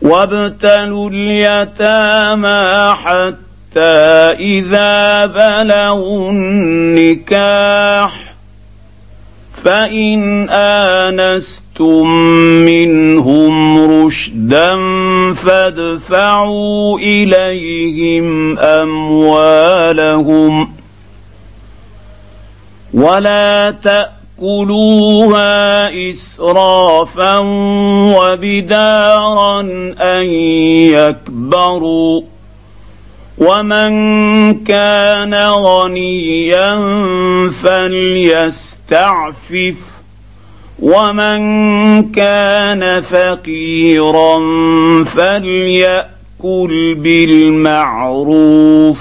وابتلوا اليتامى حتى إذا بلغوا النكاح فإن آنستم منهم رشدا فادفعوا إليهم أموالهم ولا تأكلوها إسرافا وبدارا أن يكبروا ومن كان غنيا فليستعفف ومن كان فقيرا فليأكل بالمعروف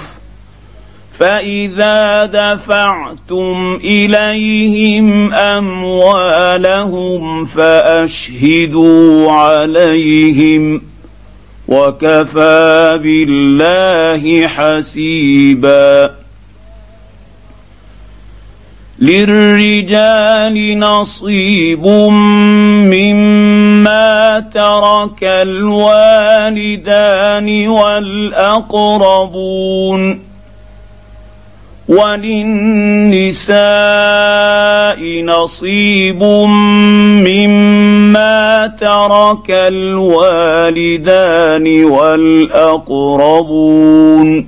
فإذا دفعتم إليهم أموالهم فأشهدوا عليهم وكفى بالله حسيبا. للرجال نصيب مما ترك الوالدان والأقربون وللنساء نصيب مما ترك الوالدان والأقربون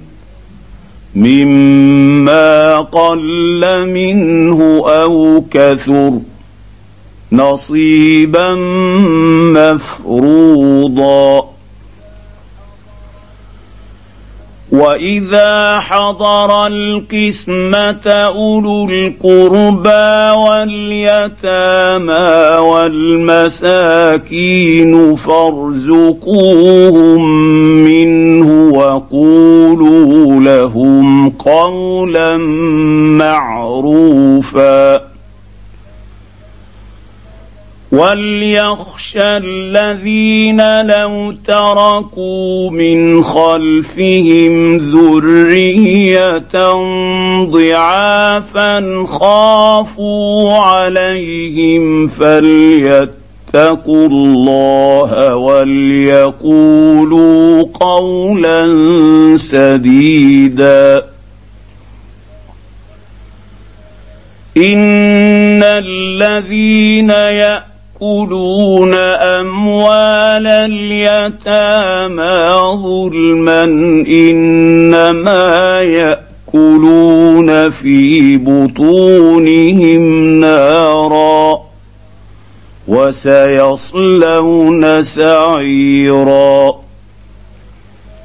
مما قل منه أو كثر نصيبا مفروضا. وإذا حضر القسمة أولو القربى واليتامى والمساكين فارزقوهم منه وقولوا لهم قولا معروفا. وليخشى الذين لو تركوا من خلفهم ذرية ضعافا خافوا عليهم فليتقوا الله وليقولوا قولا سديدا. إن الذين يأكلون أموال اليتامى ظلما إنما يأكلون في بطونهم نارا وسيصلون سعيرا.